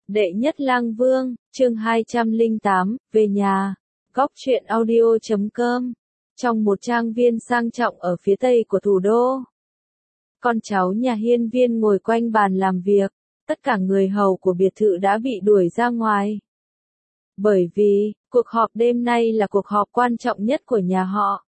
Đệ nhất lang vương, chương 208, về nhà. Góc truyện audio.com. Trong một trang viên sang trọng ở phía tây của thủ đô, con cháu nhà hiên viên ngồi quanh bàn làm việc, tất cả người hầu của biệt thự đã bị đuổi ra ngoài. Bởi vì, cuộc họp đêm nay là cuộc họp quan trọng nhất của nhà họ.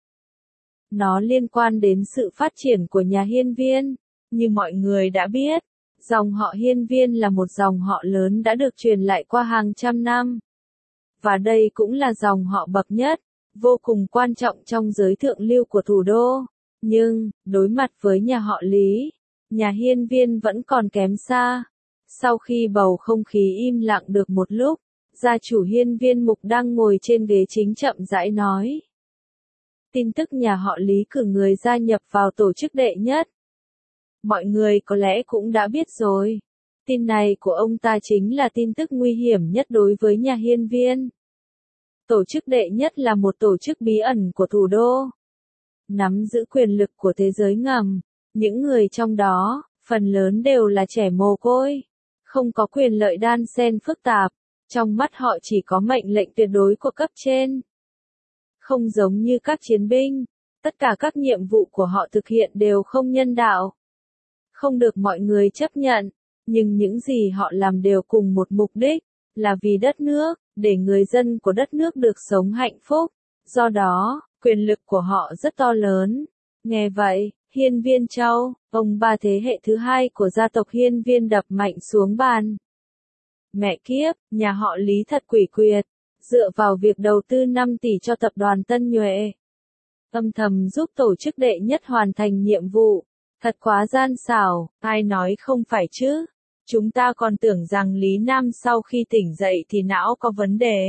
Nó liên quan đến sự phát triển của nhà hiên viên. Như mọi người đã biết, dòng họ hiên viên là một dòng họ lớn đã được truyền lại qua hàng trăm năm. Và đây cũng là dòng họ bậc nhất, vô cùng quan trọng trong giới thượng lưu của thủ đô. Nhưng, đối mặt với nhà họ Lý, nhà hiên viên vẫn còn kém xa. Sau khi bầu không khí im lặng được một lúc, gia chủ hiên viên Mục đang ngồi trên ghế chính chậm rãi nói. Tin tức nhà họ Lý cử người gia nhập vào tổ chức đệ nhất. Mọi người có lẽ cũng đã biết rồi. Tin này của ông ta chính là tin tức nguy hiểm nhất đối với nhà hiên viên. Tổ chức đệ nhất là một tổ chức bí ẩn của thủ đô, nắm giữ quyền lực của thế giới ngầm. Những người trong đó, phần lớn đều là trẻ mồ côi, không có quyền lợi đan xen phức tạp. Trong mắt họ chỉ có mệnh lệnh tuyệt đối của cấp trên. Không giống như các chiến binh, tất cả các nhiệm vụ của họ thực hiện đều không nhân đạo, không được mọi người chấp nhận, nhưng những gì họ làm đều cùng một mục đích, là vì đất nước, để người dân của đất nước được sống hạnh phúc. Do đó, quyền lực của họ rất to lớn. Nghe vậy, hiên viên Châu, ông ba thế hệ thứ hai của gia tộc hiên viên đập mạnh xuống bàn. Mẹ kiếp, nhà họ Lý thật quỷ quyệt, dựa vào việc đầu tư 5 tỷ cho tập đoàn Tân Nhuệ, âm thầm giúp tổ chức đệ nhất hoàn thành nhiệm vụ. Thật quá gian xảo, ai nói không phải chứ? Chúng ta còn tưởng rằng Lý Nam sau khi tỉnh dậy thì não có vấn đề.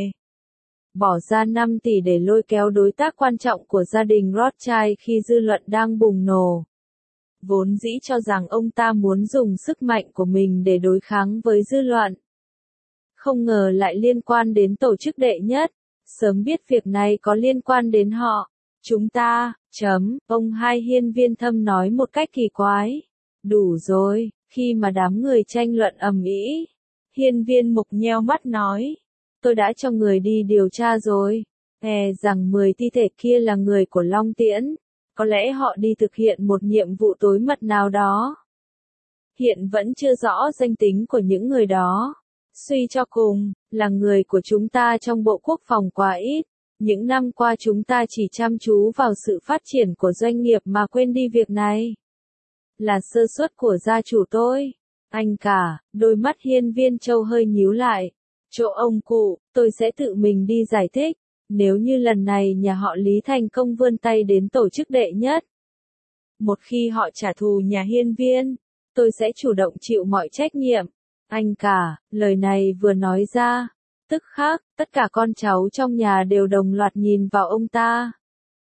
Bỏ ra 5 tỷ để lôi kéo đối tác quan trọng của gia đình Rothschild khi dư luận đang bùng nổ. Vốn dĩ cho rằng ông ta muốn dùng sức mạnh của mình để đối kháng với dư luận. Không ngờ lại liên quan đến tổ chức đệ nhất. Sớm biết việc này có liên quan đến họ. Chúng ta, ông hai hiên viên Thâm nói một cách kỳ quái. Đủ rồi, khi mà đám người tranh luận ầm ĩ, hiên viên Mục nheo mắt nói. Tôi đã cho người đi điều tra rồi. Rằng 10 thi thể kia là người của Long Tiễn. Có lẽ họ đi thực hiện một nhiệm vụ tối mật nào đó. Hiện vẫn chưa rõ danh tính của những người đó. Suy cho cùng, là người của chúng ta trong Bộ Quốc phòng quá ít. Những năm qua chúng ta chỉ chăm chú vào sự phát triển của doanh nghiệp mà quên đi việc này. Là sơ suất của gia chủ tôi. Anh cả, đôi mắt hiên viên Châu hơi nhíu lại. Chỗ ông cụ, tôi sẽ tự mình đi giải thích. Nếu như lần này nhà họ Lý thành công vươn tay đến tổ chức đệ nhất. Một khi họ trả thù nhà hiên viên, tôi sẽ chủ động chịu mọi trách nhiệm. Anh cả, lời này vừa nói ra, tức khắc, tất cả con cháu trong nhà đều đồng loạt nhìn vào ông ta.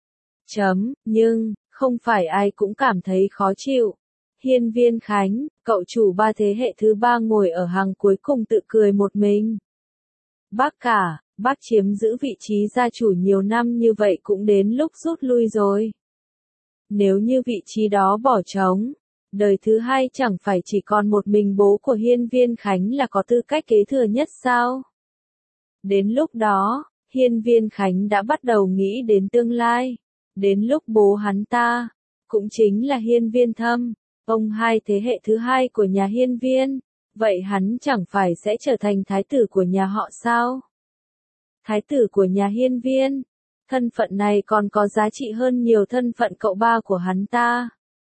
Nhưng, không phải ai cũng cảm thấy khó chịu. Hiên viên Khánh, cậu chủ ba thế hệ thứ ba ngồi ở hàng cuối cùng tự cười một mình. Bác cả, bác chiếm giữ vị trí gia chủ nhiều năm như vậy cũng đến lúc rút lui rồi. Nếu như vị trí đó bỏ trống, đời thứ hai chẳng phải chỉ còn một mình bố của hiên viên Khánh là có tư cách kế thừa nhất sao? Đến lúc đó, hiên viên Khánh đã bắt đầu nghĩ đến tương lai. Đến lúc bố hắn ta, cũng chính là hiên viên Thâm, ông hai thế hệ thứ hai của nhà hiên viên, vậy hắn chẳng phải sẽ trở thành thái tử của nhà họ sao? Thái tử của nhà hiên viên, thân phận này còn có giá trị hơn nhiều thân phận cậu ba của hắn ta.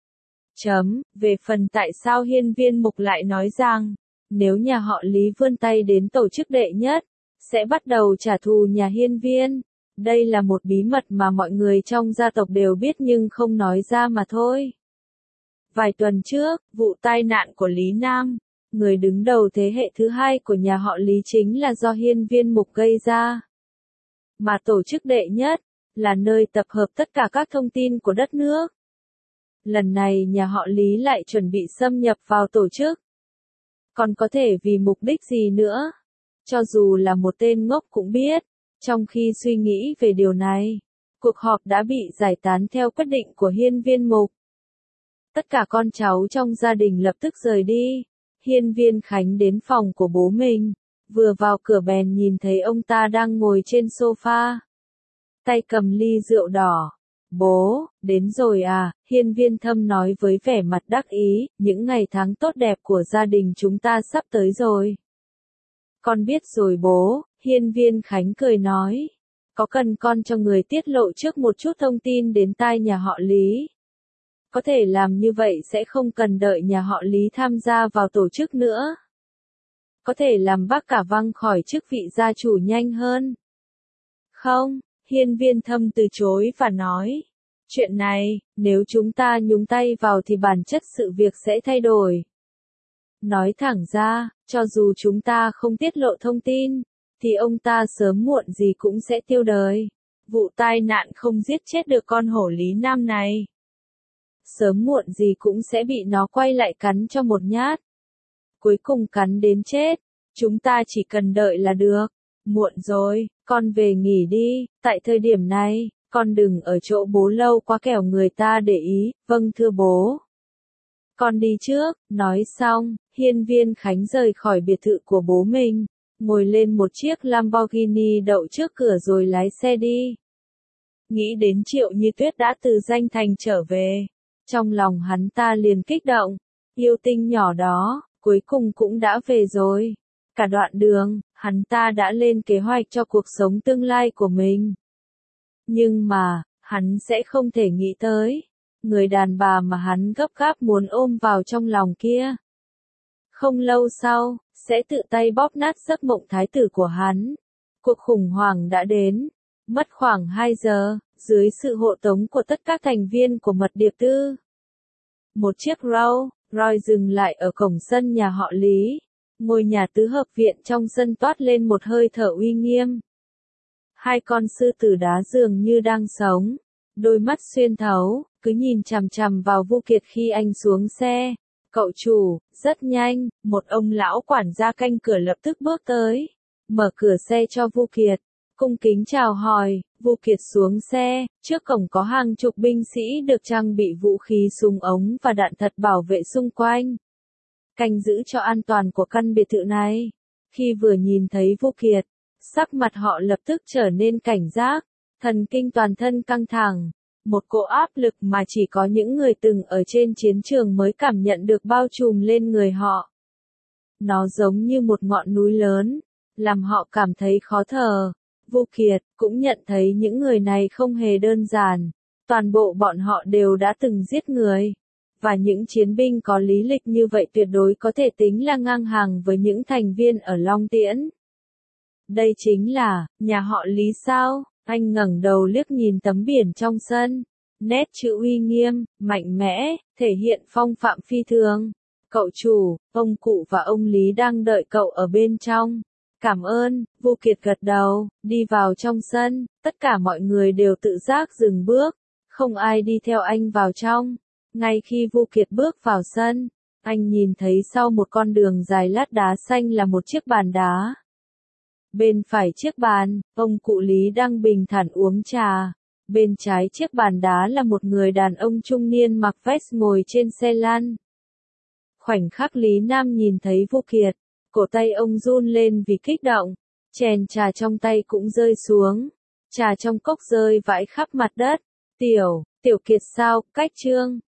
Về phần tại sao hiên viên Mục lại nói rằng, nếu nhà họ Lý vươn tay đến tổ chức đệ nhất, sẽ bắt đầu trả thù nhà hiên viên. Đây là một bí mật mà mọi người trong gia tộc đều biết nhưng không nói ra mà thôi. Vài tuần trước, vụ tai nạn của Lý Nam, người đứng đầu thế hệ thứ hai của nhà họ Lý chính là do hiên viên Mục gây ra. Mà tổ chức đệ nhất, là nơi tập hợp tất cả các thông tin của đất nước. Lần này nhà họ Lý lại chuẩn bị xâm nhập vào tổ chức. Còn có thể vì mục đích gì nữa? Cho dù là một tên ngốc cũng biết. Trong khi suy nghĩ về điều này, cuộc họp đã bị giải tán theo quyết định của hiên viên Mục. Tất cả con cháu trong gia đình lập tức rời đi. Hiên viên Khánh đến phòng của bố mình, vừa vào cửa bèn nhìn thấy ông ta đang ngồi trên sofa, tay cầm ly rượu đỏ. Bố, đến rồi à, Hiên Viên Thâm nói với vẻ mặt đắc ý, những ngày tháng tốt đẹp của gia đình chúng ta sắp tới rồi. Con biết rồi bố, Hiên Viên Khánh cười nói. Có cần con cho người tiết lộ trước một chút thông tin đến tai nhà họ Lý? Có thể làm như vậy sẽ không cần đợi nhà họ Lý tham gia vào tổ chức nữa. Có thể làm bác cả văng khỏi chức vị gia chủ nhanh hơn. Không, Hiên Viên Thâm từ chối và nói. Chuyện này, nếu chúng ta nhúng tay vào thì bản chất sự việc sẽ thay đổi. Nói thẳng ra, cho dù chúng ta không tiết lộ thông tin, thì ông ta sớm muộn gì cũng sẽ tiêu đời. Vụ tai nạn không giết chết được con hổ Lý Nam này. Sớm muộn gì cũng sẽ bị nó quay lại cắn cho một nhát. Cuối cùng cắn đến chết. Chúng ta chỉ cần đợi là được. Muộn rồi, con về nghỉ đi, tại thời điểm này, con đừng ở chỗ bố lâu quá kẻo người ta để ý, vâng thưa bố. Con đi trước, nói xong, Hiên Viên Khánh rời khỏi biệt thự của bố mình, ngồi lên một chiếc Lamborghini đậu trước cửa rồi lái xe đi. Nghĩ đến Triệu Như Tuyết đã từ Danh Thành trở về, trong lòng hắn ta liền kích động, yêu tinh nhỏ đó, cuối cùng cũng đã về rồi. Cả đoạn đường, hắn ta đã lên kế hoạch cho cuộc sống tương lai của mình. Nhưng mà, hắn sẽ không thể nghĩ tới, người đàn bà mà hắn gấp gáp muốn ôm vào trong lòng kia. Không lâu sau, sẽ tự tay bóp nát giấc mộng thái tử của hắn. Cuộc khủng hoảng đã đến. Mất khoảng 2 giờ, dưới sự hộ tống của tất cả thành viên của mật điệp tư. Một chiếc Rolls Royce dừng lại ở cổng sân nhà họ Lý. Ngôi nhà tứ hợp viện trong sân toát lên một hơi thở uy nghiêm. Hai con sư tử đá dường như đang sống. Đôi mắt xuyên thấu, cứ nhìn chằm chằm vào Vu Kiệt khi anh xuống xe. Cậu chủ, rất nhanh, một ông lão quản gia canh cửa lập tức bước tới. Mở cửa xe cho Vu Kiệt. Cung kính chào hỏi, Vu Kiệt xuống xe, trước cổng có hàng chục binh sĩ được trang bị vũ khí súng ống và đạn thật bảo vệ xung quanh. Canh giữ cho an toàn của căn biệt thự này. Khi vừa nhìn thấy Vu Kiệt, sắc mặt họ lập tức trở nên cảnh giác, thần kinh toàn thân căng thẳng. Một cỗ áp lực mà chỉ có những người từng ở trên chiến trường mới cảm nhận được bao trùm lên người họ. Nó giống như một ngọn núi lớn, làm họ cảm thấy khó thở. Vu Kiệt cũng nhận thấy những người này không hề đơn giản. Toàn bộ bọn họ đều đã từng giết người. Và những chiến binh có lý lịch như vậy tuyệt đối có thể tính là ngang hàng với những thành viên ở Long Tiễn. Đây chính là, nhà họ Lý sao? Anh ngẩng đầu liếc nhìn tấm biển trong sân. Nét chữ uy nghiêm, mạnh mẽ, thể hiện phong phạm phi thường. Cậu chủ, ông cụ và ông Lý đang đợi cậu ở bên trong. Cảm ơn, Vu Kiệt gật đầu, đi vào trong sân, tất cả mọi người đều tự giác dừng bước. Không ai đi theo anh vào trong. Ngay khi Vu Kiệt bước vào sân, anh nhìn thấy sau một con đường dài lát đá xanh là một chiếc bàn đá. Bên phải chiếc bàn, ông cụ Lý đang bình thản uống trà. Bên trái chiếc bàn đá là một người đàn ông trung niên mặc vest ngồi trên xe lăn. Khoảnh khắc Lý Nam nhìn thấy Vu Kiệt, cổ tay ông run lên vì kích động. Chén trà trong tay cũng rơi xuống. Trà trong cốc rơi vãi khắp mặt đất. Tiểu Kiệt sao, cách chương.